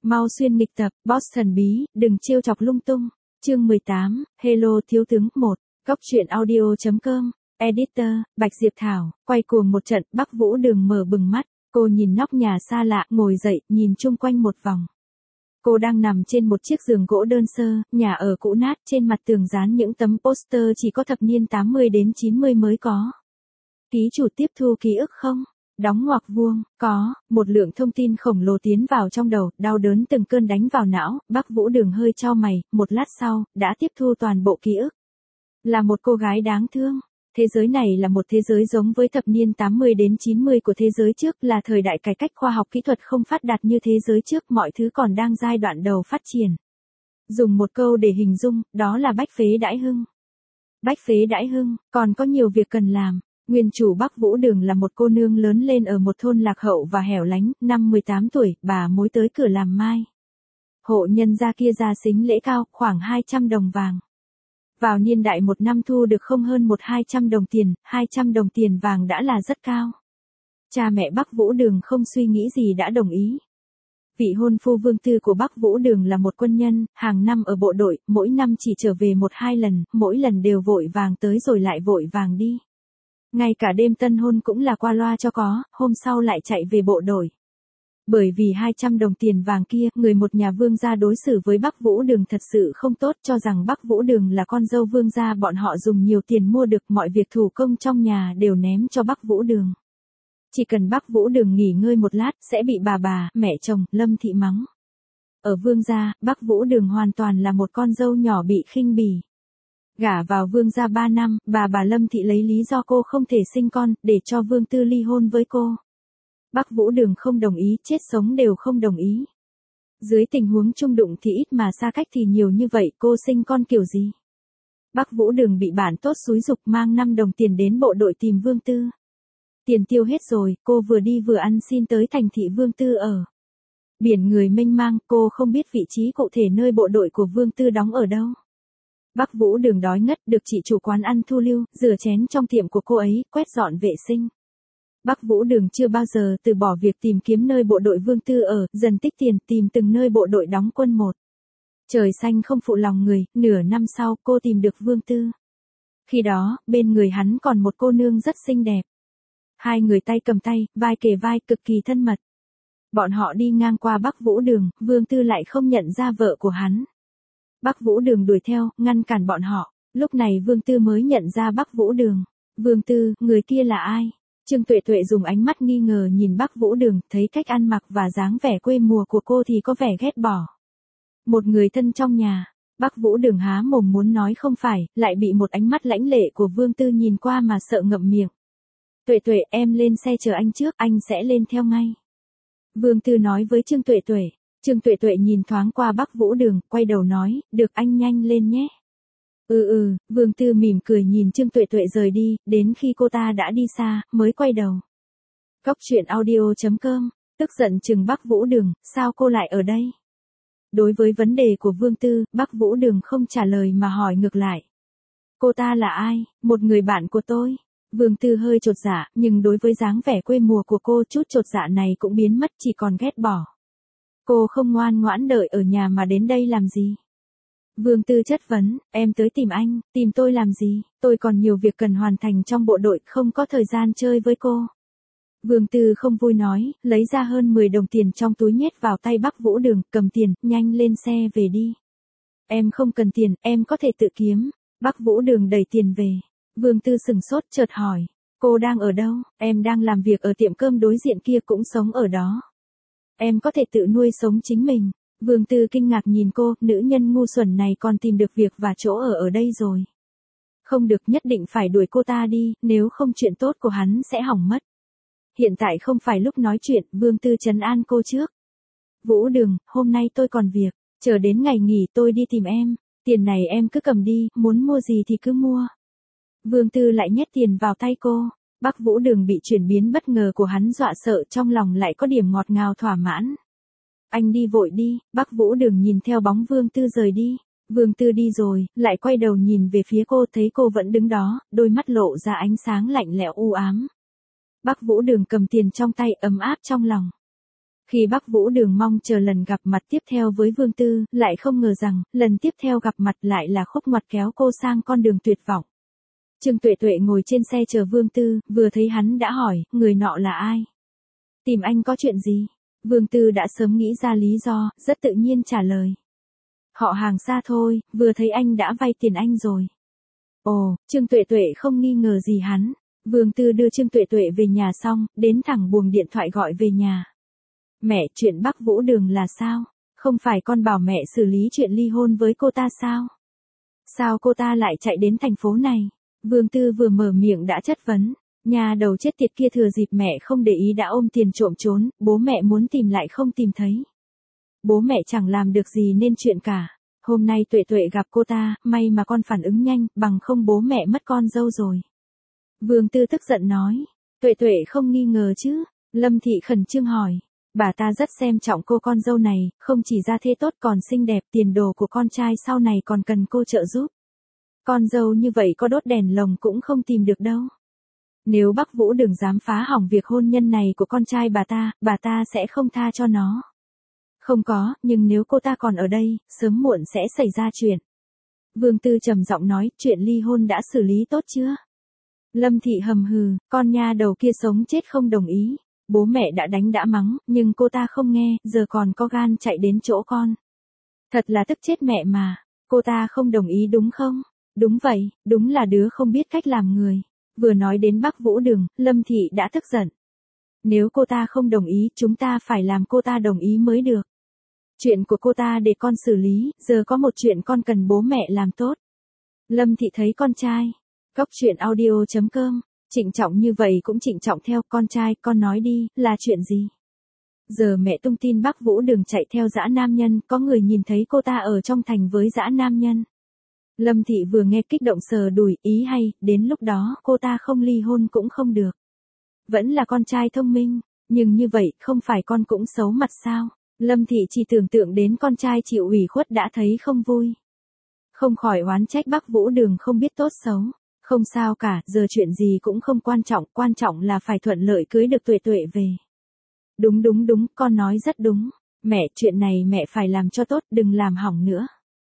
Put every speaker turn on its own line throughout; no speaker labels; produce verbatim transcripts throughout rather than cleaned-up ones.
Mau xuyên nghịch tập, boss thần bí, đừng trêu chọc lung tung. Chương mười tám, Hello thiếu tướng một, góc truyện audio.com, editor, Bạch Diệp Thảo, quay cuồng một trận, Bắc Vũ Đường mở bừng mắt, cô nhìn nóc nhà xa lạ, ngồi dậy, nhìn chung quanh một vòng. Cô đang nằm trên một chiếc giường gỗ đơn sơ, nhà ở cũ nát, trên mặt tường dán những tấm poster chỉ có thập niên tám mươi đến chín mươi mới có. Ký chủ tiếp thu ký ức không? Đóng ngoặc vuông, có, một lượng thông tin khổng lồ tiến vào trong đầu, đau đớn từng cơn đánh vào não, Bắc Vũ Đường hơi chau mày, một lát sau, đã tiếp thu toàn bộ ký ức. Là một cô gái đáng thương. Thế giới này là một thế giới giống với thập niên tám mươi đến chín mươi của thế giới trước, là thời đại cải cách khoa học kỹ thuật không phát đạt như thế giới trước, mọi thứ còn đang giai đoạn đầu phát triển. Dùng một câu để hình dung, đó là bách phế đãi hưng. Bách phế đãi hưng, còn có nhiều việc cần làm. Nguyên chủ Bắc Vũ Đường là một cô nương lớn lên ở một thôn lạc hậu và hẻo lánh, năm mười tám tuổi, bà mối tới cửa làm mai. Hộ nhân gia kia ra sính lễ cao, khoảng hai trăm đồng vàng. Vào niên đại một năm thu được không hơn một hai trăm đồng tiền, hai trăm đồng tiền vàng đã là rất cao. Cha mẹ Bắc Vũ Đường không suy nghĩ gì đã đồng ý. Vị hôn phu Vương Tư của Bắc Vũ Đường là một quân nhân, hàng năm ở bộ đội, mỗi năm chỉ trở về một hai lần, mỗi lần đều vội vàng tới rồi lại vội vàng đi. Ngay cả đêm tân hôn cũng là qua loa cho có, hôm sau lại chạy về bộ đội. Bởi vì hai trăm đồng tiền vàng kia, người một nhà Vương gia đối xử với Bắc Vũ Đường thật sự không tốt, cho rằng Bắc Vũ Đường là con dâu Vương gia, bọn họ dùng nhiều tiền mua được mọi việc thủ công trong nhà đều ném cho Bắc Vũ Đường. Chỉ cần Bắc Vũ Đường nghỉ ngơi một lát, sẽ bị bà bà, mẹ chồng, Lâm Thị mắng. Ở Vương gia, Bắc Vũ Đường hoàn toàn là một con dâu nhỏ bị khinh bỉ. Gả vào Vương gia ba năm, bà bà Lâm Thị lấy lý do cô không thể sinh con, để cho Vương Tư ly hôn với cô. Bắc Vũ Đường không đồng ý, chết sống đều không đồng ý. Dưới tình huống chung đụng thì ít mà xa cách thì nhiều như vậy, cô sinh con kiểu gì? Bắc Vũ Đường bị bạn tốt xúi giục mang năm đồng tiền đến bộ đội tìm Vương Tư. Tiền tiêu hết rồi, cô vừa đi vừa ăn xin tới thành thị Vương Tư ở. Biển người mênh mang, cô không biết vị trí cụ thể nơi bộ đội của Vương Tư đóng ở đâu. Bắc Vũ Đường đói ngất, được chị chủ quán ăn thu lưu, rửa chén trong tiệm của cô ấy, quét dọn vệ sinh. Bắc Vũ Đường chưa bao giờ từ bỏ việc tìm kiếm nơi bộ đội Vương Tư ở, dần tích tiền tìm từng nơi bộ đội đóng quân một. Trời xanh không phụ lòng người, nửa năm sau cô tìm được Vương Tư. Khi đó, bên người hắn còn một cô nương rất xinh đẹp. Hai người tay cầm tay, vai kề vai, cực kỳ thân mật. Bọn họ đi ngang qua Bắc Vũ Đường, Vương Tư lại không nhận ra vợ của hắn. Bắc Vũ Đường đuổi theo, ngăn cản bọn họ. Lúc này Vương Tư mới nhận ra Bắc Vũ Đường. Vương Tư, người kia là ai? Trương Tuệ Tuệ dùng ánh mắt nghi ngờ nhìn Bắc Vũ Đường, thấy cách ăn mặc và dáng vẻ quê mùa của cô thì có vẻ ghét bỏ. Một người thân trong nhà. Bắc Vũ Đường há mồm muốn nói không phải, lại bị một ánh mắt lãnh lệ của Vương Tư nhìn qua mà sợ ngậm miệng. Tuệ Tuệ, em lên xe chờ anh trước, anh sẽ lên theo ngay. Vương Tư nói với Trương Tuệ Tuệ. Trương Tuệ Tuệ nhìn thoáng qua Bắc Vũ Đường, quay đầu nói, được anh nhanh lên nhé. Ừ ừ, Vương Tư mỉm cười nhìn Trương Tuệ Tuệ rời đi, đến khi cô ta đã đi xa, mới quay đầu. Góc truyện audio.com, tức giận chừng Bắc Vũ Đường, sao cô lại ở đây? Đối với vấn đề của Vương Tư, Bắc Vũ Đường không trả lời mà hỏi ngược lại. Cô ta là ai? Một người bạn của tôi. Vương Tư hơi chột dạ, nhưng đối với dáng vẻ quê mùa của cô, chút chột dạ này cũng biến mất, chỉ còn ghét bỏ. Cô không ngoan ngoãn đợi ở nhà mà đến đây làm gì? Vương Tư chất vấn, em tới tìm anh, tìm tôi làm gì? Tôi còn nhiều việc cần hoàn thành trong bộ đội, không có thời gian chơi với cô. Vương Tư không vui nói, lấy ra hơn mười đồng tiền trong túi nhét vào tay Bắc Vũ Đường, cầm tiền, nhanh lên xe về đi. Em không cần tiền, em có thể tự kiếm. Bắc Vũ Đường đẩy tiền về. Vương Tư sừng sốt chợt hỏi, cô đang ở đâu? Em đang làm việc ở tiệm cơm đối diện kia, cũng sống ở đó. Em có thể tự nuôi sống chính mình. Vương Tư kinh ngạc nhìn cô, nữ nhân ngu xuẩn này còn tìm được việc và chỗ ở ở đây rồi. Không được, nhất định phải đuổi cô ta đi, nếu không chuyện tốt của hắn sẽ hỏng mất. Hiện tại không phải lúc nói chuyện, Vương Tư trấn an cô trước. Vũ Đường, hôm nay tôi còn việc, chờ đến ngày nghỉ tôi đi tìm em, tiền này em cứ cầm đi, muốn mua gì thì cứ mua. Vương Tư lại nhét tiền vào tay cô. Bắc Vũ Đường bị chuyển biến bất ngờ của hắn dọa sợ, trong lòng lại có điểm ngọt ngào thỏa mãn. Anh đi vội đi. Bắc Vũ Đường nhìn theo bóng Vương Tư rời đi. Vương Tư đi rồi, lại quay đầu nhìn về phía cô, thấy cô vẫn đứng đó, đôi mắt lộ ra ánh sáng lạnh lẽo u ám. Bắc Vũ Đường cầm tiền trong tay, ấm áp trong lòng. Khi Bắc Vũ Đường mong chờ lần gặp mặt tiếp theo với Vương Tư, lại không ngờ rằng, lần tiếp theo gặp mặt lại là khúc ngoặt kéo cô sang con đường tuyệt vọng. Trương Tuệ Tuệ ngồi trên xe chờ Vương Tư, vừa thấy hắn đã hỏi, người nọ là ai? Tìm anh có chuyện gì? Vương Tư đã sớm nghĩ ra lý do, rất tự nhiên trả lời. Họ hàng xa thôi, vừa thấy anh đã vay tiền anh rồi. Ồ, Trương Tuệ Tuệ không nghi ngờ gì hắn. Vương Tư đưa Trương Tuệ Tuệ về nhà xong, đến thẳng buồng điện thoại gọi về nhà. Mẹ, chuyện Bắc Vũ Đường là sao? Không phải con bảo mẹ xử lý chuyện ly hôn với cô ta sao? Sao cô ta lại chạy đến thành phố này? Vương Tư vừa mở miệng đã chất vấn. Nhà đầu chết tiệt kia thừa dịp mẹ không để ý đã ôm tiền trộm trốn, bố mẹ muốn tìm lại không tìm thấy. Bố mẹ chẳng làm được gì nên chuyện cả. Hôm nay Tuệ Tuệ gặp cô ta, may mà con phản ứng nhanh, bằng không bố mẹ mất con dâu rồi. Vương Tư tức giận nói. Tuệ Tuệ không nghi ngờ chứ? Lâm Thị khẩn trương hỏi. Bà ta rất xem trọng cô con dâu này, không chỉ ra thế tốt còn xinh đẹp, tiền đồ của con trai sau này còn cần cô trợ giúp. Con dâu như vậy có đốt đèn lồng cũng không tìm được đâu. Nếu Bắc Vũ Đường dám phá hỏng việc hôn nhân này của con trai bà ta, bà ta sẽ không tha cho nó. Không có, nhưng nếu cô ta còn ở đây, sớm muộn sẽ xảy ra chuyện. Vương Tư trầm giọng nói, chuyện ly hôn đã xử lý tốt chưa? Lâm Thị hầm hừ, con nha đầu kia sống chết không đồng ý. Bố mẹ đã đánh đã mắng, nhưng cô ta không nghe, giờ còn có gan chạy đến chỗ con. Thật là tức chết mẹ mà. Cô ta không đồng ý đúng không? Đúng vậy, đúng là đứa không biết cách làm người. Vừa nói đến Bắc Vũ Đường, Lâm Thị đã tức giận. Nếu cô ta không đồng ý, chúng ta phải làm cô ta đồng ý mới được. Chuyện của cô ta để con xử lý, giờ có một chuyện con cần bố mẹ làm tốt. Lâm Thị thấy con trai. Góc truyện audio chấm com, trịnh trọng như vậy cũng trịnh trọng theo, con trai, con nói đi, là chuyện gì? Giờ mẹ tung tin Bắc Vũ Đường chạy theo dã nam nhân, có người nhìn thấy cô ta ở trong thành với dã nam nhân. Lâm Thị vừa nghe kích động sờ đùi, ý hay, đến lúc đó cô ta không ly hôn cũng không được. Vẫn là con trai thông minh, nhưng như vậy không phải con cũng xấu mặt sao? Lâm Thị chỉ tưởng tượng đến con trai chịu ủy khuất đã thấy không vui. Không khỏi oán trách Bắc Vũ Đường không biết tốt xấu. Không sao cả, giờ chuyện gì cũng không quan trọng, quan trọng là phải thuận lợi cưới được Tuệ Tuệ về. Đúng đúng đúng, con nói rất đúng. Mẹ, chuyện này mẹ phải làm cho tốt, đừng làm hỏng nữa.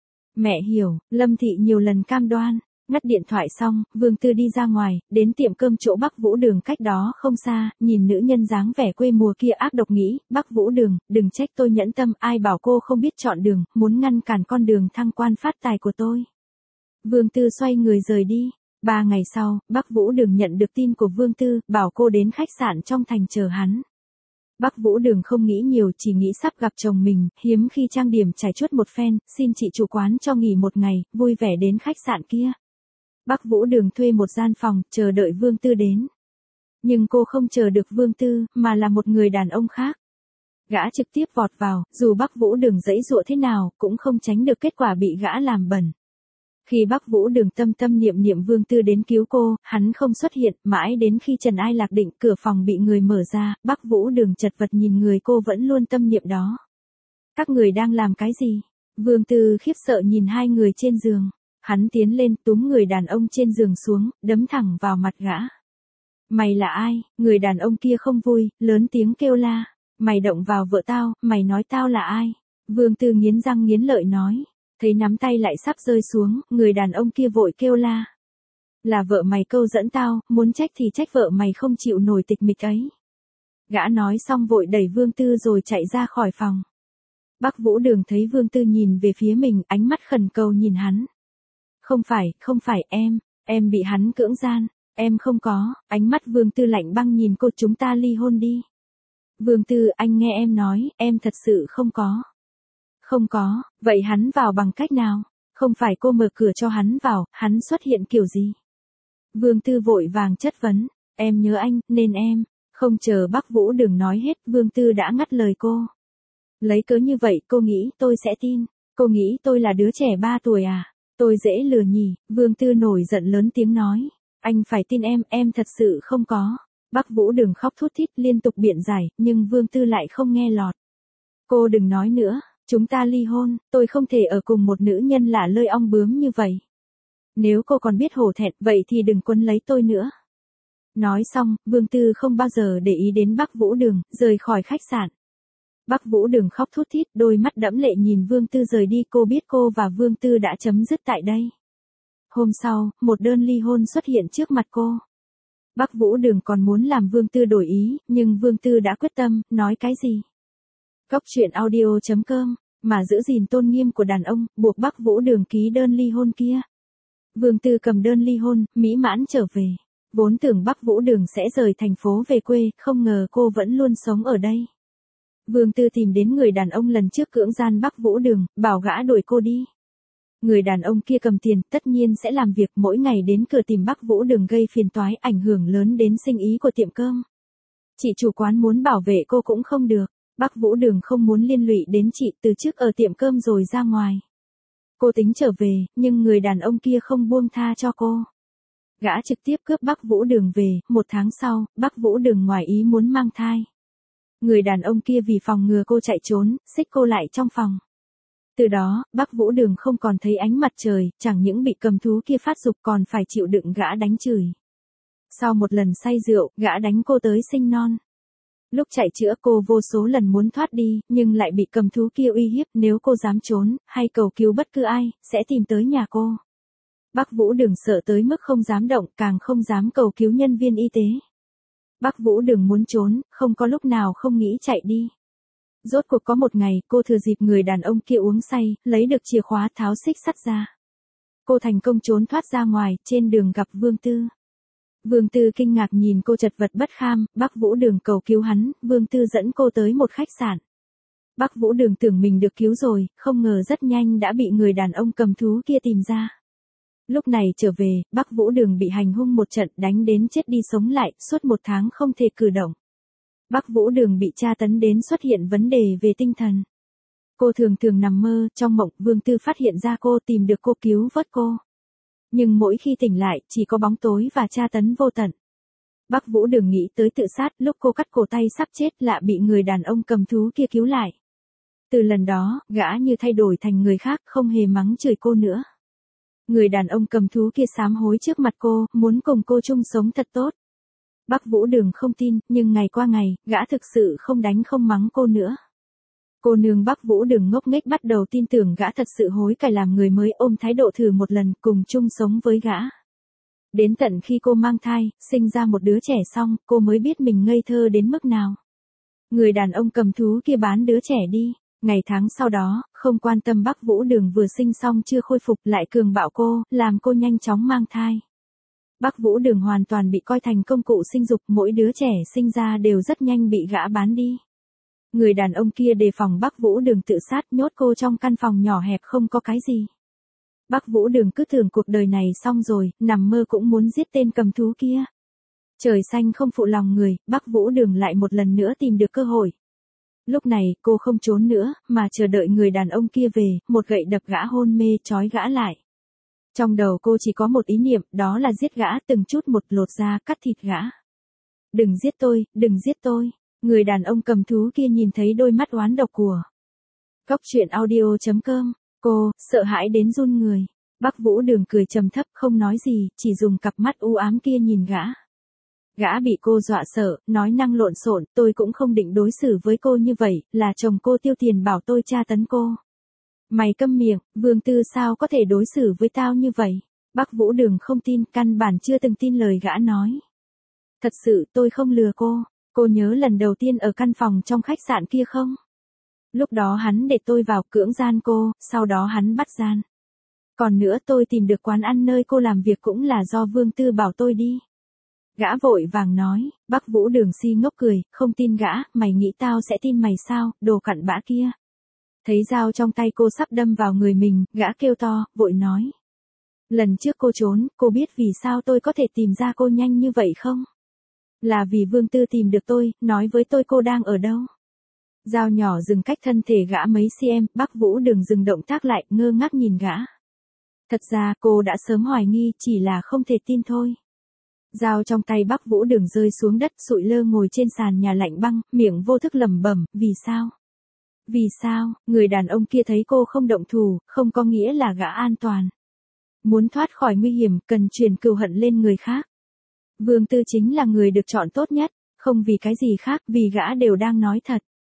Mẹ hiểu, Lâm Thị nhiều lần cam đoan. Ngắt điện thoại xong, Vương Tư đi ra ngoài, đến tiệm cơm chỗ Bắc Vũ Đường cách đó không xa, nhìn nữ nhân dáng vẻ quê mùa kia ác độc nghĩ, Bắc Vũ Đường, đừng trách tôi nhẫn tâm, ai bảo cô không biết chọn đường, muốn ngăn cản con đường thăng quan phát tài của tôi. Vương Tư xoay người rời đi. Ba ngày sau, Bắc Vũ Đường nhận được tin của Vương Tư, bảo cô đến khách sạn trong thành chờ hắn. Bắc Vũ Đường không nghĩ nhiều, chỉ nghĩ sắp gặp chồng mình, hiếm khi trang điểm trải chuốt một phen, xin chị chủ quán cho nghỉ một ngày, vui vẻ đến khách sạn kia. Bắc Vũ Đường thuê một gian phòng, chờ đợi Vương Tư đến. Nhưng cô không chờ được Vương Tư, mà là một người đàn ông khác. Gã trực tiếp vọt vào, dù Bắc Vũ Đường giãy giụa thế nào, cũng không tránh được kết quả bị gã làm bẩn. Khi Bắc Vũ Đường tâm tâm niệm niệm Vương Tư đến cứu cô, hắn không xuất hiện, mãi đến khi Trần Ai Lạc định, cửa phòng bị người mở ra, Bắc Vũ Đường chật vật nhìn người cô vẫn luôn tâm niệm đó. Các người đang làm cái gì? Vương Tư khiếp sợ nhìn hai người trên giường. Hắn tiến lên túm người đàn ông trên giường xuống, đấm thẳng vào mặt gã. Mày là ai? Người đàn ông kia không vui, lớn tiếng kêu la. Mày động vào vợ tao, mày nói tao là ai? Vương Tư nghiến răng nghiến lợi nói. Thấy nắm tay lại sắp rơi xuống, người đàn ông kia vội kêu la. Là vợ mày câu dẫn tao, muốn trách thì trách vợ mày không chịu nổi tịch mịch ấy. Gã nói xong vội đẩy Vương Tư rồi chạy ra khỏi phòng. Bắc Vũ Đường thấy Vương Tư nhìn về phía mình, ánh mắt khẩn cầu nhìn hắn. Không phải, không phải em, em bị hắn cưỡng gian, em không có, ánh mắt Vương Tư lạnh băng nhìn cô, chúng ta ly hôn đi. Vương Tư, anh nghe em nói, em thật sự không có. Không có, vậy hắn vào bằng cách nào? Không phải cô mở cửa cho hắn vào, hắn xuất hiện kiểu gì? Vương Tư vội vàng chất vấn, em nhớ anh, nên em, không chờ Bắc Vũ Đường nói hết, Vương Tư đã ngắt lời cô. Lấy cớ như vậy, cô nghĩ tôi sẽ tin, cô nghĩ tôi là đứa trẻ ba tuổi à? Tôi dễ lừa nhỉ? Vương Tư nổi giận lớn tiếng nói, anh phải tin em, em thật sự không có. Bắc Vũ Đường khóc thút thít liên tục biện giải, nhưng Vương Tư lại không nghe lọt. Cô đừng nói nữa. Chúng ta ly hôn, tôi không thể ở cùng một nữ nhân lả lơi ong bướm như vậy. Nếu cô còn biết hổ thẹn, vậy thì đừng quấn lấy tôi nữa. Nói xong, Vương Tư không bao giờ để ý đến Bắc Vũ Đường, rời khỏi khách sạn. Bắc Vũ Đường khóc thút thít, đôi mắt đẫm lệ nhìn Vương Tư rời đi, cô biết cô và Vương Tư đã chấm dứt tại đây. Hôm sau, một đơn ly hôn xuất hiện trước mặt cô. Bắc Vũ Đường còn muốn làm Vương Tư đổi ý, nhưng Vương Tư đã quyết tâm, nói cái gì? Góc truyện audio chấm com, mà giữ gìn tôn nghiêm của đàn ông, buộc Bắc Vũ Đường ký đơn ly hôn kia. Vương Tư cầm đơn ly hôn, mỹ mãn trở về. Vốn tưởng Bắc Vũ Đường sẽ rời thành phố về quê, không ngờ cô vẫn luôn sống ở đây. Vương Tư tìm đến người đàn ông lần trước cưỡng gian Bắc Vũ Đường, bảo gã đuổi cô đi. Người đàn ông kia cầm tiền, tất nhiên sẽ làm việc mỗi ngày đến cửa tìm Bắc Vũ Đường gây phiền toái, ảnh hưởng lớn đến sinh ý của tiệm cơm. Chị chủ quán muốn bảo vệ cô cũng không được. Bắc Vũ Đường không muốn liên lụy đến chị, từ trước ở tiệm cơm rồi ra ngoài. Cô tính trở về, nhưng người đàn ông kia không buông tha cho cô. Gã trực tiếp cướp Bắc Vũ Đường về, một tháng sau, Bắc Vũ Đường ngoài ý muốn mang thai. Người đàn ông kia vì phòng ngừa cô chạy trốn, xích cô lại trong phòng. Từ đó, Bắc Vũ Đường không còn thấy ánh mặt trời, chẳng những bị cầm thú kia phát dục còn phải chịu đựng gã đánh chửi. Sau một lần say rượu, gã đánh cô tới sinh non. Lúc chạy chữa cô vô số lần muốn thoát đi, nhưng lại bị cầm thú kia uy hiếp, nếu cô dám trốn, hay cầu cứu bất cứ ai, sẽ tìm tới nhà cô. Bắc Vũ Đường sợ tới mức không dám động, càng không dám cầu cứu nhân viên y tế. Bắc Vũ Đường muốn trốn, không có lúc nào không nghĩ chạy đi. Rốt cuộc có một ngày, cô thừa dịp người đàn ông kia uống say, lấy được chìa khóa tháo xích sắt ra. Cô thành công trốn thoát ra ngoài, trên đường gặp Vương Tư. Vương Tư kinh ngạc nhìn cô chật vật bất kham, Bắc Vũ Đường cầu cứu hắn, Vương Tư dẫn cô tới một khách sạn. Bắc Vũ Đường tưởng mình được cứu rồi, không ngờ rất nhanh đã bị người đàn ông cầm thú kia tìm ra. Lúc này trở về, Bắc Vũ Đường bị hành hung một trận, đánh đến chết đi sống lại, suốt một tháng không thể cử động. Bắc Vũ Đường bị tra tấn đến xuất hiện vấn đề về tinh thần. Cô thường thường nằm mơ, trong mộng, Vương Tư phát hiện ra cô, tìm được cô, cứu vớt cô. Nhưng mỗi khi tỉnh lại, chỉ có bóng tối và tra tấn vô tận. Bắc Vũ Đường nghĩ tới tự sát, lúc cô cắt cổ tay sắp chết lạ bị người đàn ông cầm thú kia cứu lại. Từ lần đó, gã như thay đổi thành người khác, không hề mắng chửi cô nữa. Người đàn ông cầm thú kia sám hối trước mặt cô, muốn cùng cô chung sống thật tốt. Bắc Vũ Đường không tin, nhưng ngày qua ngày, gã thực sự không đánh không mắng cô nữa. Cô nương Bắc Vũ Đường ngốc nghếch bắt đầu tin tưởng gã thật sự hối cải làm người mới, ôm thái độ thử một lần, cùng chung sống với gã. Đến tận khi cô mang thai, sinh ra một đứa trẻ xong, cô mới biết mình ngây thơ đến mức nào. Người đàn ông cầm thú kia bán đứa trẻ đi. Ngày tháng sau đó, không quan tâm Bắc Vũ Đường vừa sinh xong chưa khôi phục, lại cường bạo cô, làm cô nhanh chóng mang thai. Bắc Vũ Đường hoàn toàn bị coi thành công cụ sinh dục, mỗi đứa trẻ sinh ra đều rất nhanh bị gã bán đi. Người đàn ông kia đề phòng Bắc Vũ Đường tự sát, nhốt cô trong căn phòng nhỏ hẹp không có cái gì. Bắc Vũ Đường cứ tưởng cuộc đời này xong rồi, nằm mơ cũng muốn giết tên cầm thú kia. Trời xanh không phụ lòng người, Bắc Vũ Đường lại một lần nữa tìm được cơ hội. Lúc này, cô không trốn nữa, mà chờ đợi người đàn ông kia về, một gậy đập gã hôn mê, trói gã lại. Trong đầu cô chỉ có một ý niệm, đó là giết gã, từng chút một lột da, cắt thịt gã. Đừng giết tôi, đừng giết tôi. Người đàn ông cầm thú kia nhìn thấy đôi mắt oán độc của. Góc truyện audio chấm com, cô, sợ hãi đến run người. Bắc Vũ Đường cười trầm thấp, không nói gì, chỉ dùng cặp mắt u ám kia nhìn gã. Gã bị cô dọa sợ, nói năng lộn xộn, tôi cũng không định đối xử với cô như vậy, là chồng cô tiêu tiền bảo tôi tra tấn cô. Mày câm miệng, Vương Tư sao có thể đối xử với tao như vậy? Bắc Vũ Đường không tin, căn bản chưa từng tin lời gã nói. Thật sự tôi không lừa cô, cô nhớ lần đầu tiên ở căn phòng trong khách sạn kia không? Lúc đó hắn để tôi vào cưỡng gian cô, sau đó hắn bắt gian. Còn nữa tôi tìm được quán ăn nơi cô làm việc cũng là do Vương Tư bảo tôi đi. Gã vội vàng nói, Bắc Vũ Đường si ngốc cười, không tin gã, mày nghĩ tao sẽ tin mày sao, đồ cặn bã kia. Thấy dao trong tay cô sắp đâm vào người mình, gã kêu to, vội nói. Lần trước cô trốn, cô biết vì sao tôi có thể tìm ra cô nhanh như vậy không? Là vì Vương Tư tìm được tôi, nói với tôi cô đang ở đâu. Dao nhỏ dừng cách thân thể gã mấy cm, Bắc Vũ Đường dừng động tác lại, ngơ ngác nhìn gã. Thật ra cô đã sớm hoài nghi, chỉ là không thể tin thôi. Dao trong tay Bắc Vũ Đường rơi xuống đất, sụi lơ ngồi trên sàn nhà lạnh băng, miệng vô thức lẩm bẩm, vì sao? Vì sao? Người đàn ông kia thấy cô không động thủ, không có nghĩa là gã an toàn. Muốn thoát khỏi nguy hiểm, cần truyền cừu hận lên người khác. Vương Tư chính là người được chọn tốt nhất, không vì cái gì khác, vì gã đều đang nói thật.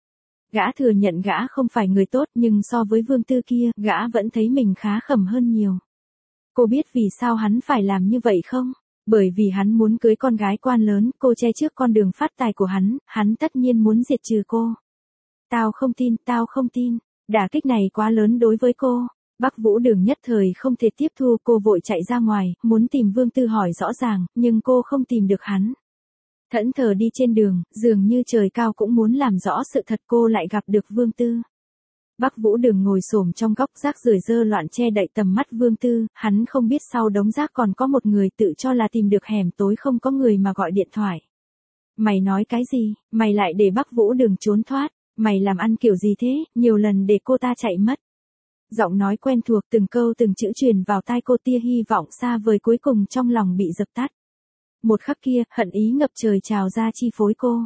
Gã thừa nhận gã không phải người tốt nhưng so với Vương Tư kia, gã vẫn thấy mình khá khẩm hơn nhiều. Cô biết vì sao hắn phải làm như vậy không? Bởi vì hắn muốn cưới con gái quan lớn, cô che trước con đường phát tài của hắn, hắn tất nhiên muốn diệt trừ cô. Tao không tin, tao không tin. Đả kích này quá lớn đối với cô. Bắc Vũ Đường nhất thời không thể tiếp thu, cô vội chạy ra ngoài, muốn tìm Vương Tư hỏi rõ ràng, nhưng cô không tìm được hắn. Thẫn thờ đi trên đường, dường như trời cao cũng muốn làm rõ sự thật, cô lại gặp được Vương Tư. Bắc Vũ Đường ngồi xổm trong góc rác rưởi dơ loạn che đậy tầm mắt Vương Tư, hắn không biết sau đống rác còn có một người tự cho là tìm được hẻm tối không có người mà gọi điện thoại. Mày nói cái gì, mày lại để Bắc Vũ Đường trốn thoát, mày làm ăn kiểu gì thế, nhiều lần để cô ta chạy mất. Giọng nói quen thuộc từng câu từng chữ truyền vào tai cô, tia hy vọng xa vời cuối cùng trong lòng bị dập tắt. Một khắc kia, hận ý ngập trời trào ra chi phối cô.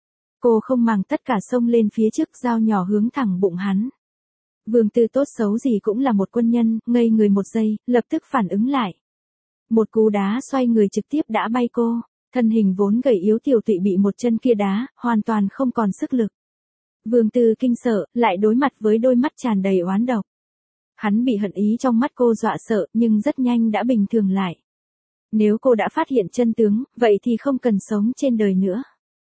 Cô không màng tất cả xông lên phía trước, dao nhỏ hướng thẳng bụng hắn. Vương Tư tốt xấu gì cũng là một quân nhân, ngây người một giây, lập tức phản ứng lại. Một cú đá xoay người trực tiếp đã bay cô, thân hình vốn gầy yếu tiểu tụy bị một chân kia đá, hoàn toàn không còn sức lực. Vương Tư kinh sợ, lại đối mặt với đôi mắt tràn đầy oán độc. Hắn bị hận ý trong mắt cô dọa sợ, nhưng rất nhanh đã bình thường lại. Nếu cô đã phát hiện chân tướng, vậy thì không cần sống trên đời nữa.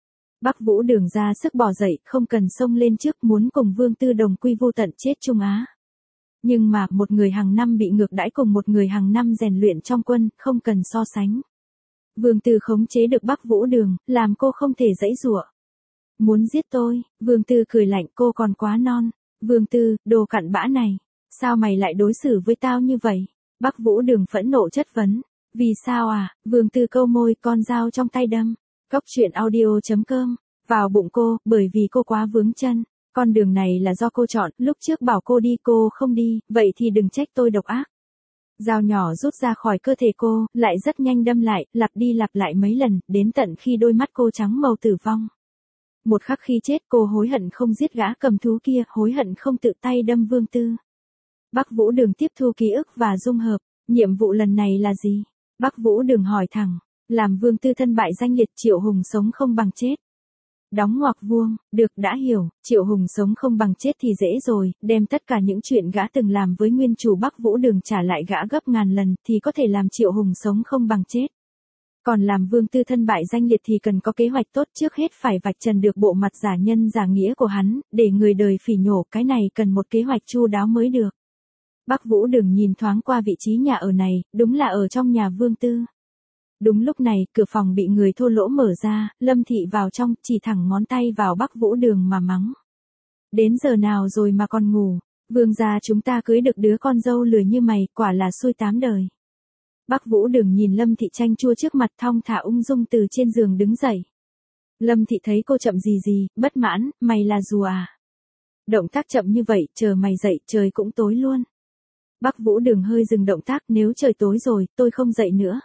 Bắc Vũ Đường ra sức bò dậy, không cần xông lên trước, muốn cùng Vương Tư đồng quy vô tận chết chung á. Nhưng mà, một người hàng năm bị ngược đãi cùng một người hàng năm rèn luyện trong quân, không cần so sánh. Vương Tư khống chế được Bắc Vũ Đường, làm cô không thể giãy giụa. Muốn giết tôi, Vương Tư cười lạnh, cô còn quá non. Vương Tư, đồ cặn bã này, sao mày lại đối xử với tao như vậy? Bắc Vũ Đường phẫn nộ chất vấn. Vì sao à? Vương Tư câu môi, con dao trong tay đâm. Góc truyện audio chấm com, vào bụng cô, bởi vì cô quá vướng chân. Con đường này là do cô chọn, lúc trước bảo cô đi cô không đi, vậy thì đừng trách tôi độc ác. Dao nhỏ rút ra khỏi cơ thể cô, lại rất nhanh đâm lại, lặp đi lặp lại mấy lần, đến tận khi đôi mắt cô trắng màu tử vong. Một khắc khi chết cô hối hận không giết gã cầm thú kia, hối hận không tự tay đâm Vương Tư. Bắc Vũ Đường tiếp thu ký ức và dung hợp, nhiệm vụ lần này là gì? Bắc Vũ Đường hỏi thẳng, làm Vương Tư thân bại danh liệt, Triệu Hùng sống không bằng chết. Đóng ngoặc vuông, được đã hiểu, Triệu Hùng sống không bằng chết thì dễ rồi, đem tất cả những chuyện gã từng làm với nguyên chủ Bắc Vũ Đường trả lại gã gấp ngàn lần thì có thể làm Triệu Hùng sống không bằng chết. Còn làm Vương Tư thân bại danh liệt thì cần có kế hoạch tốt, trước hết phải vạch trần được bộ mặt giả nhân giả nghĩa của hắn, để người đời phỉ nhổ, cái này cần một kế hoạch chu đáo mới được. Bắc Vũ Đường nhìn thoáng qua vị trí nhà ở này, đúng là ở trong nhà Vương Tư. Đúng lúc này, cửa phòng bị người thô lỗ mở ra, Lâm Thị vào trong, chỉ thẳng ngón tay vào Bắc Vũ Đường mà mắng. Đến giờ nào rồi mà còn ngủ, Vương gia chúng ta cưới được đứa con dâu lười như mày, quả là xui tám đời. Bắc Vũ Đường nhìn Lâm Thị chanh chua trước mặt, thong thả ung dung từ trên giường đứng dậy. Lâm Thị thấy cô chậm gì gì, bất mãn, mày là rùa à? Động tác chậm như vậy, chờ mày dậy, trời cũng tối luôn. Bắc Vũ Đường hơi dừng động tác, nếu trời tối rồi, tôi không dậy nữa.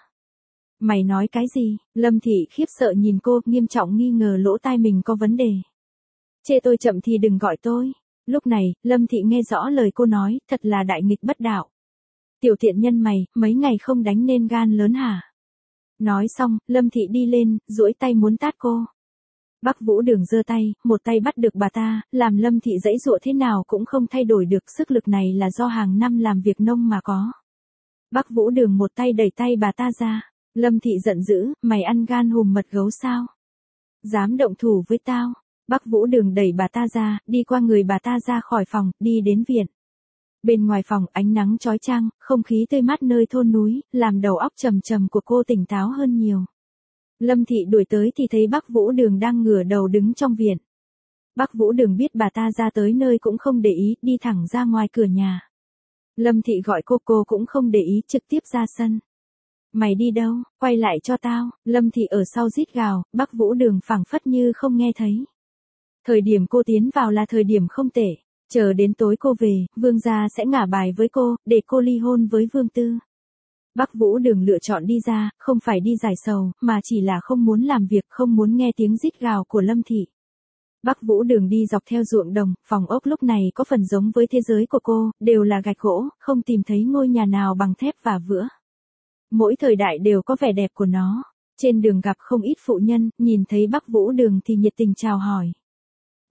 Mày nói cái gì? Lâm Thị khiếp sợ nhìn cô, nghiêm trọng nghi ngờ lỗ tai mình có vấn đề. Chê tôi chậm thì đừng gọi tôi. Lúc này, Lâm Thị nghe rõ lời cô nói, thật là đại nghịch bất đạo. Tiểu tiện nhân mày, mấy ngày không đánh nên gan lớn hả? Nói xong, Lâm Thị đi lên, duỗi tay muốn tát cô. Bắc Vũ Đường giơ tay, một tay bắt được bà ta, làm Lâm Thị giãy giụa thế nào cũng không thay đổi được, sức lực này là do hàng năm làm việc nông mà có. Bắc Vũ Đường một tay đẩy tay bà ta ra. Lâm Thị giận dữ, mày ăn gan hùm mật gấu sao? Dám động thủ với tao? Bắc Vũ Đường đẩy bà ta ra, đi qua người bà ta ra khỏi phòng, đi đến viện. Bên ngoài phòng, ánh nắng chói chang, không khí tươi mát nơi thôn núi, làm đầu óc trầm trầm của cô tỉnh táo hơn nhiều. Lâm Thị đuổi tới thì thấy Bắc Vũ Đường đang ngửa đầu đứng trong viện. Bắc Vũ Đường biết bà ta ra tới nơi cũng không để ý, đi thẳng ra ngoài cửa nhà. Lâm Thị gọi cô, cô cũng không để ý, trực tiếp ra sân. Mày đi đâu, quay lại cho tao. Lâm Thị ở sau rít gào, Bắc Vũ Đường phảng phất như không nghe thấy. Thời điểm cô tiến vào là thời điểm không tệ. Chờ đến tối cô về, Vương gia sẽ ngả bài với cô, để cô ly hôn với Vương Tư. Bắc Vũ Đường lựa chọn đi ra, không phải đi giải sầu, mà chỉ là không muốn làm việc, không muốn nghe tiếng rít gào của Lâm Thị. Bắc Vũ Đường đi dọc theo ruộng đồng, phòng ốc lúc này có phần giống với thế giới của cô, đều là gạch gỗ, không tìm thấy ngôi nhà nào bằng thép và vữa. Mỗi thời đại đều có vẻ đẹp của nó. Trên đường gặp không ít phụ nhân, nhìn thấy Bắc Vũ Đường thì nhiệt tình chào hỏi.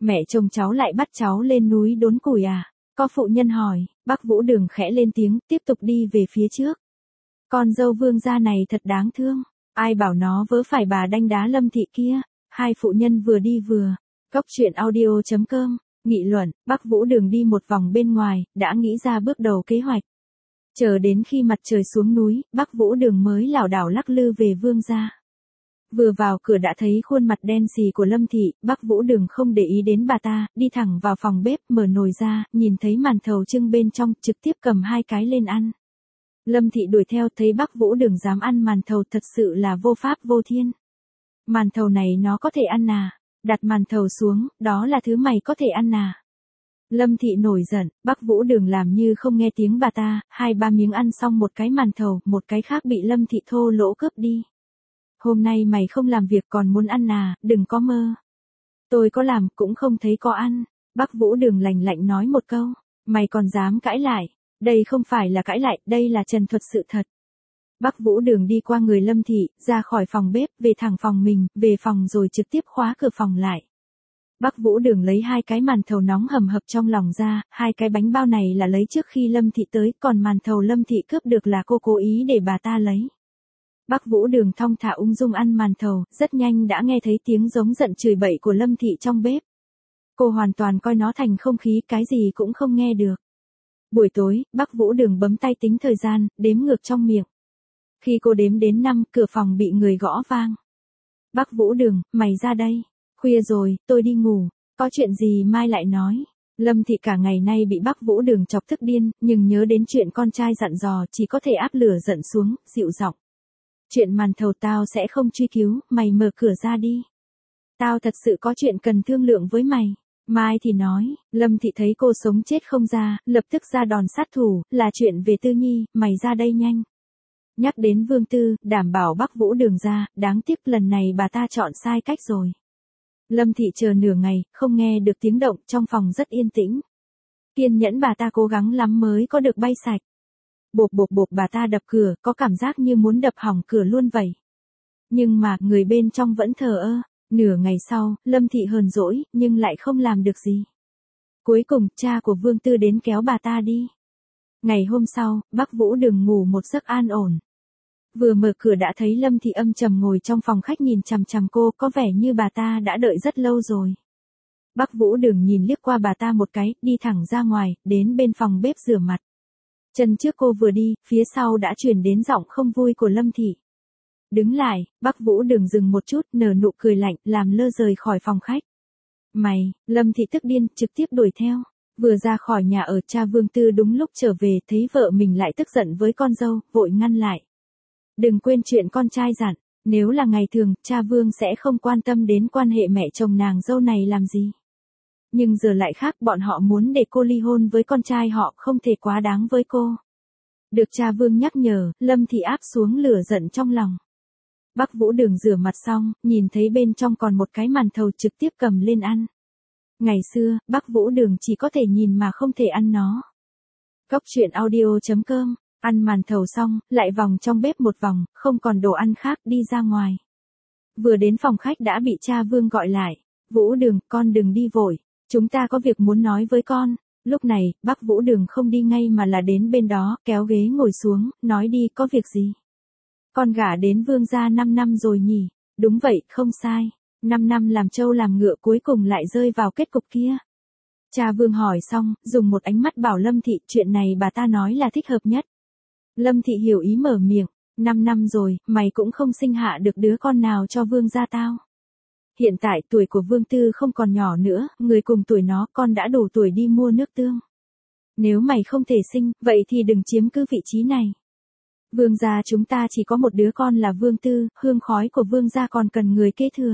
Mẹ chồng cháu lại bắt cháu lên núi đốn củi à? Có phụ nhân hỏi, bác Vũ Đường khẽ lên tiếng, tiếp tục đi về phía trước. Con dâu Vương gia này thật đáng thương, ai bảo nó vớ phải bà đanh đá Lâm Thị kia. Hai phụ nhân vừa đi vừa, Cốc truyện audio chấm com, nghị luận, bác Vũ Đường đi một vòng bên ngoài, đã nghĩ ra bước đầu kế hoạch. Chờ đến khi mặt trời xuống núi, bác Vũ Đường mới lảo đảo lắc lư về Vương gia. Vừa vào cửa đã thấy khuôn mặt đen xì của Lâm Thị, bác Vũ Đường không để ý đến bà ta, đi thẳng vào phòng bếp, mở nồi ra, nhìn thấy màn thầu trưng bên trong, trực tiếp cầm hai cái lên ăn. Lâm Thị đuổi theo, thấy bác Vũ Đường dám ăn màn thầu thật sự là vô pháp vô thiên. Màn thầu này nó có thể ăn à? Đặt màn thầu xuống, đó là thứ mày có thể ăn à? Lâm Thị nổi giận, bác Vũ Đường làm như không nghe tiếng bà ta, hai ba miếng ăn xong một cái màn thầu, một cái khác bị Lâm Thị thô lỗ cướp đi. Hôm nay mày không làm việc còn muốn ăn à, đừng có mơ. Tôi có làm cũng không thấy có ăn. Bác Vũ Đường lạnh lạnh nói một câu, mày còn dám cãi lại. Đây không phải là cãi lại, đây là trần thuật sự thật. Bác Vũ Đường đi qua người Lâm Thị, ra khỏi phòng bếp, về thẳng phòng mình, về phòng rồi trực tiếp khóa cửa phòng lại. Bác Vũ Đường lấy hai cái màn thầu nóng hầm hập trong lòng ra, hai cái bánh bao này là lấy trước khi Lâm Thị tới, còn màn thầu Lâm Thị cướp được là cô cố ý để bà ta lấy. Bác Vũ Đường thong thả ung dung ăn màn thầu, rất nhanh đã nghe thấy tiếng giống giận chửi bậy của Lâm Thị trong bếp. Cô hoàn toàn coi nó thành không khí, cái gì cũng không nghe được. Buổi tối, bác Vũ Đường bấm tay tính thời gian, đếm ngược trong miệng. Khi cô đếm đến năm, cửa phòng bị người gõ vang. Bác Vũ Đường, mày ra đây. Khuya rồi, tôi đi ngủ. Có chuyện gì mai lại nói. Lâm Thị cả ngày nay bị bác Vũ Đường chọc tức điên, nhưng nhớ đến chuyện con trai dặn dò, chỉ có thể áp lửa giận xuống, dịu giọng. Chuyện màn thầu tao sẽ không truy cứu, mày mở cửa ra đi. Tao thật sự có chuyện cần thương lượng với mày. Mai thì nói, Lâm Thị thấy cô sống chết không ra, lập tức ra đòn sát thủ, là chuyện về Tư Nhi, mày ra đây nhanh. Nhắc đến Vương Tư, đảm bảo bác Vũ Đường ra, đáng tiếc lần này bà ta chọn sai cách rồi. Lâm Thị chờ nửa ngày, không nghe được tiếng động, trong phòng rất yên tĩnh. Kiên nhẫn bà ta cố gắng lắm mới có được bay sạch. Bộp bộp bộp bà ta đập cửa, có cảm giác như muốn đập hỏng cửa luôn vậy. Nhưng mà, người bên trong vẫn thờ ơ. Nửa ngày sau, Lâm Thị hờn dỗi, nhưng lại không làm được gì. Cuối cùng, cha của Vương Tư đến kéo bà ta đi. Ngày hôm sau, bác Vũ Đường ngủ một giấc an ổn. Vừa mở cửa đã thấy Lâm Thị âm trầm ngồi trong phòng khách nhìn chằm chằm cô, có vẻ như bà ta đã đợi rất lâu rồi. Bác Vũ Đường nhìn liếc qua bà ta một cái, đi thẳng ra ngoài, đến bên phòng bếp rửa mặt. Chân trước cô vừa đi, phía sau đã truyền đến giọng không vui của Lâm Thị. Đứng lại, bác Vũ Đường dừng một chút, nở nụ cười lạnh, làm lơ rời khỏi phòng khách. Mày, Lâm Thị tức điên, trực tiếp đuổi theo. Vừa ra khỏi nhà ở, cha Vương Tư đúng lúc trở về, thấy vợ mình lại tức giận với con dâu, vội ngăn lại. Đừng quên chuyện con trai dặn, nếu là ngày thường, cha Vương sẽ không quan tâm đến quan hệ mẹ chồng nàng dâu này làm gì. Nhưng giờ lại khác, bọn họ muốn để cô ly hôn với con trai họ, không thể quá đáng với cô. Được cha Vương nhắc nhở, Lâm Thị áp xuống lửa giận trong lòng. Bác Vũ Đường rửa mặt xong, nhìn thấy bên trong còn một cái màn thầu, trực tiếp cầm lên ăn. Ngày xưa, bác Vũ Đường chỉ có thể nhìn mà không thể ăn nó. Cốc truyện audio chấm com, ăn màn thầu xong, lại vòng trong bếp một vòng, không còn đồ ăn khác, đi ra ngoài. Vừa đến phòng khách đã bị cha Vương gọi lại. Vũ Đường, con đừng đi vội. Chúng ta có việc muốn nói với con. Lúc này, bác Vũ Đường không đi ngay mà là đến bên đó, kéo ghế ngồi xuống, nói đi, có việc gì? Con gả đến Vương gia năm năm rồi nhỉ? Đúng vậy, không sai. năm năm làm trâu làm ngựa cuối cùng lại rơi vào kết cục kia. Cha Vương hỏi xong, dùng một ánh mắt bảo Lâm Thị, chuyện này bà ta nói là thích hợp nhất. Lâm Thị hiểu ý mở miệng, năm năm rồi, mày cũng không sinh hạ được đứa con nào cho Vương gia tao. Hiện tại tuổi của Vương Tư không còn nhỏ nữa, người cùng tuổi nó, con đã đủ tuổi đi mua nước tương. Nếu mày không thể sinh, vậy thì đừng chiếm cứ vị trí này. Vương gia chúng ta chỉ có một đứa con là Vương Tư, hương khói của Vương gia còn cần người kế thừa.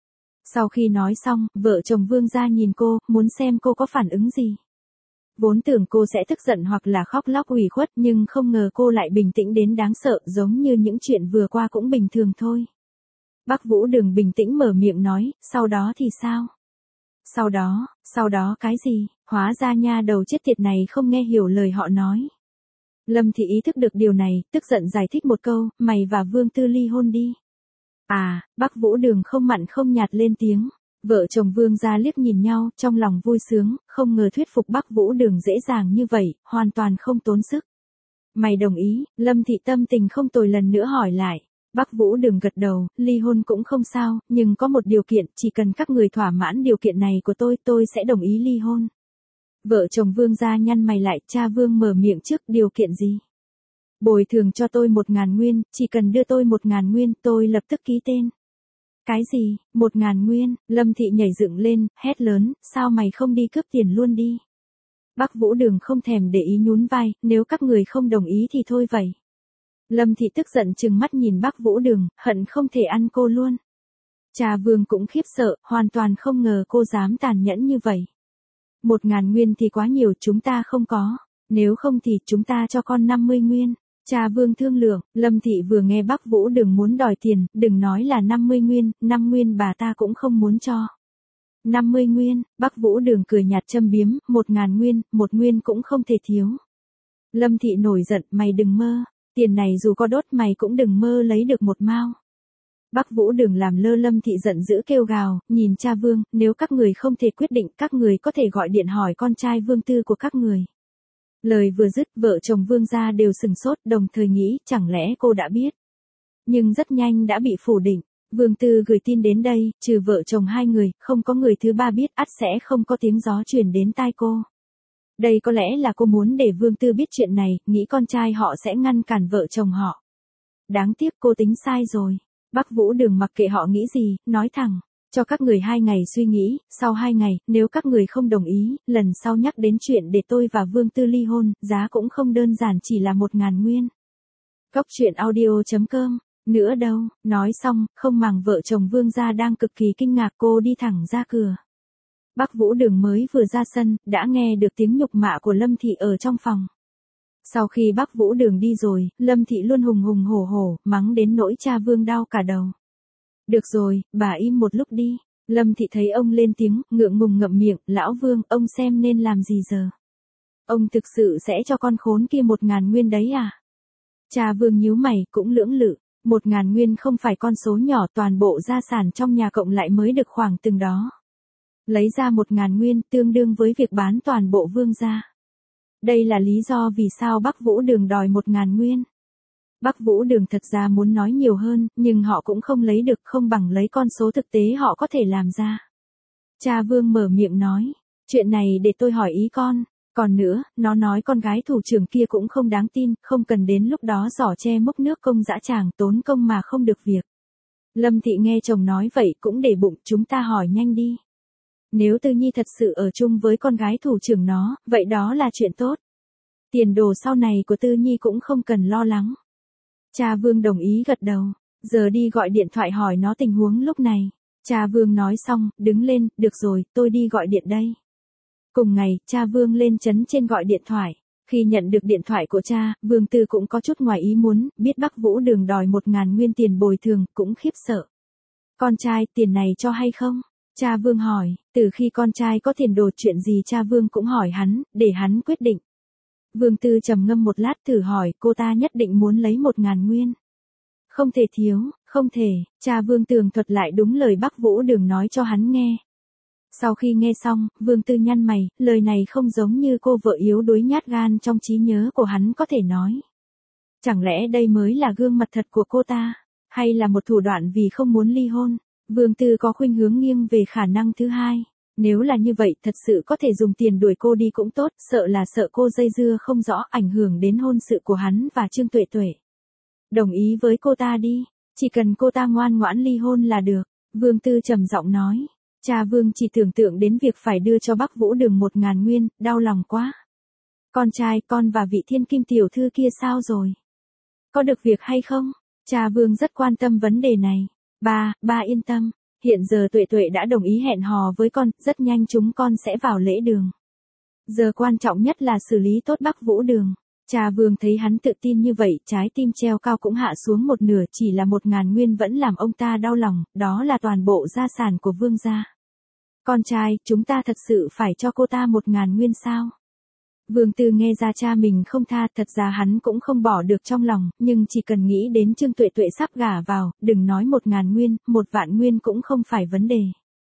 Sau khi nói xong, vợ chồng Vương gia nhìn cô, muốn xem cô có phản ứng gì. Vốn tưởng cô sẽ tức giận hoặc là khóc lóc ủy khuất, nhưng không ngờ cô lại bình tĩnh đến đáng sợ, giống như những chuyện vừa qua cũng bình thường thôi. Bác Vũ Đường bình tĩnh mở miệng nói, sau đó thì sao? Sau đó, sau đó cái gì? Hóa ra nha đầu chết tiệt này không nghe hiểu lời họ nói. Lâm Thị ý thức được điều này, tức giận giải thích một câu, mày và Vương Tư ly hôn đi. À, bác Vũ Đường không mặn không nhạt lên tiếng. Vợ chồng Vương gia liếc nhìn nhau, trong lòng vui sướng, không ngờ thuyết phục Bắc Vũ Đường dễ dàng như vậy, hoàn toàn không tốn sức. Mày đồng ý, Lâm Thị tâm tình không tồi lần nữa hỏi lại. Bắc Vũ Đường gật đầu, ly hôn cũng không sao, nhưng có một điều kiện, chỉ cần các người thỏa mãn điều kiện này của tôi, tôi sẽ đồng ý ly hôn. Vợ chồng Vương gia nhăn mày lại, cha Vương mở miệng trước, điều kiện gì? Bồi thường cho tôi một ngàn nguyên, chỉ cần đưa tôi một ngàn nguyên, tôi lập tức ký tên. Cái gì, một ngàn nguyên? Lâm Thị nhảy dựng lên, hét lớn, sao mày không đi cướp tiền luôn đi? Bắc Vũ Đường không thèm để ý nhún vai, nếu các người không đồng ý thì thôi vậy. Lâm Thị tức giận trừng mắt nhìn Bắc Vũ Đường, hận không thể ăn cô luôn. Cha Vương cũng khiếp sợ, hoàn toàn không ngờ cô dám tàn nhẫn như vậy. Một ngàn nguyên thì quá nhiều, chúng ta không có. Nếu không thì chúng ta cho con năm mươi nguyên. Cha Vương thương lượng, Lâm Thị vừa nghe Bắc Vũ Đường muốn đòi tiền, đừng nói là năm mươi nguyên, năm nguyên bà ta cũng không muốn cho. năm mươi nguyên, Bắc Vũ Đường cười nhạt châm biếm, một ngàn nguyên, một nguyên cũng không thể thiếu. Lâm Thị nổi giận, mày đừng mơ, tiền này dù có đốt mày cũng đừng mơ lấy được một mao. Bắc Vũ Đường làm lơ, Lâm Thị giận dữ kêu gào, nhìn cha Vương, nếu các người không thể quyết định, các người có thể gọi điện hỏi con trai Vương Tư của các người. Lời vừa dứt, vợ chồng Vương gia đều sừng sốt, đồng thời nghĩ, chẳng lẽ cô đã biết. Nhưng rất nhanh đã bị phủ định. Vương Tư gửi tin đến đây, trừ vợ chồng hai người, không có người thứ ba biết, ắt sẽ không có tiếng gió truyền đến tai cô. Đây có lẽ là cô muốn để Vương Tư biết chuyện này, nghĩ con trai họ sẽ ngăn cản vợ chồng họ. Đáng tiếc cô tính sai rồi. Bắc Vũ Đường mặc kệ họ nghĩ gì, nói thẳng, cho các người hai ngày suy nghĩ, sau hai ngày, nếu các người không đồng ý, lần sau nhắc đến chuyện để tôi và Vương Tư ly hôn, giá cũng không đơn giản chỉ là một ngàn nguyên. Cốc truyện audio chấm com, nữa đâu, nói xong, không màng vợ chồng Vương gia đang cực kỳ kinh ngạc, cô đi thẳng ra cửa. Bắc Vũ Đường mới vừa ra sân, đã nghe được tiếng nhục mạ của Lâm Thị ở trong phòng. Sau khi Bắc Vũ Đường đi rồi, Lâm Thị luôn hùng hùng hổ hổ, mắng đến nỗi cha Vương đau cả đầu. Được rồi, bà im một lúc đi. Lâm Thị thấy ông lên tiếng, ngượng ngùng ngậm miệng, lão Vương, ông xem nên làm gì giờ? Ông thực sự sẽ cho con khốn kia một ngàn nguyên đấy à? Cha Vương nhíu mày, cũng lưỡng lự. Một ngàn nguyên không phải con số nhỏ, toàn bộ gia sản trong nhà cộng lại mới được khoảng từng đó. Lấy ra một ngàn nguyên, tương đương với việc bán toàn bộ Vương gia. Đây là lý do vì sao Bắc Vũ Đường đòi một ngàn nguyên. Bắc Vũ Đường thật ra muốn nói nhiều hơn, nhưng họ cũng không lấy được, không bằng lấy con số thực tế họ có thể làm ra. Cha Vương mở miệng nói, chuyện này để tôi hỏi ý con, còn nữa, nó nói con gái thủ trưởng kia cũng không đáng tin, không cần đến lúc đó giỏ che múc nước công dã tràng, tốn công mà không được việc. Lâm Thị nghe chồng nói vậy cũng để bụng, chúng ta hỏi nhanh đi. Nếu Tư Nhi thật sự ở chung với con gái thủ trưởng nó, vậy đó là chuyện tốt. Tiền đồ sau này của Tư Nhi cũng không cần lo lắng. Cha Vương đồng ý gật đầu, giờ đi gọi điện thoại hỏi nó tình huống lúc này. Cha Vương nói xong, đứng lên, được rồi, tôi đi gọi điện đây. Cùng ngày, cha Vương lên trấn trên gọi điện thoại. Khi nhận được điện thoại của cha, Vương Tư cũng có chút ngoài ý muốn, biết Bắc Vũ Đường đòi một ngàn nguyên tiền bồi thường, cũng khiếp sợ. Con trai, tiền này cho hay không? Cha Vương hỏi, từ khi con trai có tiền đồ chuyện gì cha Vương cũng hỏi hắn, để hắn quyết định. Vương Tư trầm ngâm một lát thử hỏi, cô ta nhất định muốn lấy một ngàn nguyên. Không thể thiếu, không thể, cha Vương tường thuật lại đúng lời Bắc Vũ Đường nói cho hắn nghe. Sau khi nghe xong, Vương Tư nhăn mày, lời này không giống như cô vợ yếu đuối nhát gan trong trí nhớ của hắn có thể nói. Chẳng lẽ đây mới là gương mặt thật của cô ta, hay là một thủ đoạn vì không muốn ly hôn? Vương Tư có khuynh hướng nghiêng về khả năng thứ hai. Nếu là như vậy, thật sự có thể dùng tiền đuổi cô đi cũng tốt, sợ là sợ cô dây dưa không rõ, ảnh hưởng đến hôn sự của hắn và Trương Tuệ Tuệ. Đồng ý với cô ta đi, chỉ cần cô ta ngoan ngoãn ly hôn là được. Vương Tư trầm giọng nói. Cha Vương chỉ tưởng tượng đến việc phải đưa cho Bắc Vũ Đường một ngàn nguyên, đau lòng quá. Con trai, con và vị thiên kim tiểu thư kia sao rồi? Có được việc hay không? Cha Vương rất quan tâm vấn đề này. Ba, ba yên tâm. Hiện giờ Tuệ Tuệ đã đồng ý hẹn hò với con, rất nhanh chúng con sẽ vào lễ đường. Giờ quan trọng nhất là xử lý tốt Bắc Vũ Đường. Cha Vương thấy hắn tự tin như vậy, trái tim treo cao cũng hạ xuống một nửa, chỉ là một ngàn nguyên vẫn làm ông ta đau lòng, đó là toàn bộ gia sản của Vương gia. Con trai, chúng ta thật sự phải cho cô ta một ngàn nguyên sao? Vương Tư nghe ra cha mình không tha, thật ra hắn cũng không bỏ được trong lòng, nhưng chỉ cần nghĩ đến Trương Tuệ Tuệ sắp gả vào, đừng nói một ngàn nguyên, một vạn nguyên cũng không phải vấn đề.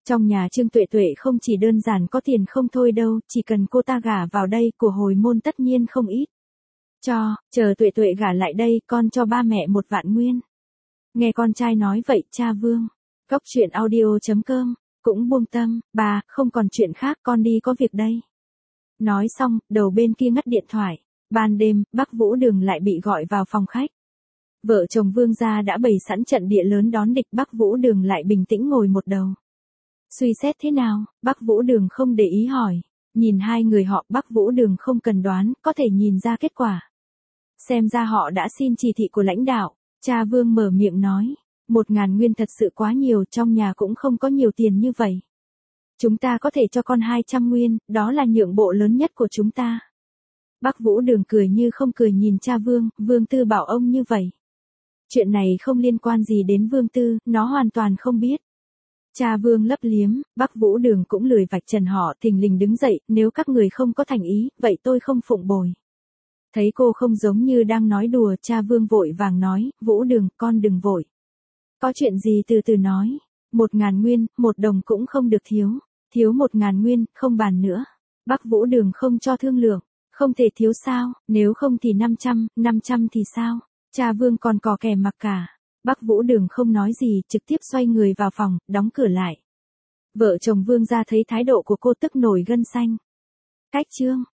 Trong nhà Trương Tuệ Tuệ không chỉ đơn giản có tiền không thôi đâu, chỉ cần cô ta gả vào đây, của hồi môn tất nhiên không ít. Cho, chờ Tuệ Tuệ gả lại đây, con cho ba mẹ một vạn nguyên. Nghe con trai nói vậy, cha Vương. Cốc truyện audio chấm com, cũng buông tâm, bà, không còn chuyện khác, con đi có việc đây. Nói xong, đầu bên kia ngắt điện thoại. Ban đêm, Bắc Vũ Đường lại bị gọi vào phòng khách. Vợ chồng Vương gia đã bày sẵn trận địa lớn đón địch, Bắc Vũ Đường lại bình tĩnh ngồi một đầu. Suy xét thế nào, Bắc Vũ Đường không để ý hỏi. Nhìn hai người họ, Bắc Vũ Đường không cần đoán, có thể nhìn ra kết quả. Xem ra họ đã xin chỉ thị của lãnh đạo. Cha Vương mở miệng nói. Một ngàn nguyên thật sự quá nhiều, trong nhà cũng không có nhiều tiền như vậy. Chúng ta có thể cho con hai trăm nguyên, đó là nhượng bộ lớn nhất của chúng ta. Bắc Vũ Đường cười như không cười nhìn cha Vương, Vương Tư bảo ông như vậy. Chuyện này không liên quan gì đến Vương Tư, nó hoàn toàn không biết. Cha Vương lấp liếm, Bắc Vũ Đường cũng lười vạch trần họ, thình lình đứng dậy, nếu các người không có thành ý, vậy tôi không phụng bồi. Thấy cô không giống như đang nói đùa, cha Vương vội vàng nói, Vũ Đường, con đừng vội. Có chuyện gì từ từ nói, một ngàn nguyên, một đồng cũng không được thiếu, thiếu một ngàn nguyên, không bàn nữa. Bắc Vũ Đường không cho thương lượng, không thể thiếu sao, nếu không thì năm trăm, năm trăm thì sao, cha Vương còn cò kè mặc cả. Bắc Vũ Đường không nói gì, trực tiếp xoay người vào phòng, đóng cửa lại. Vợ chồng Vương gia thấy thái độ của cô tức nổi gân xanh. Cách chương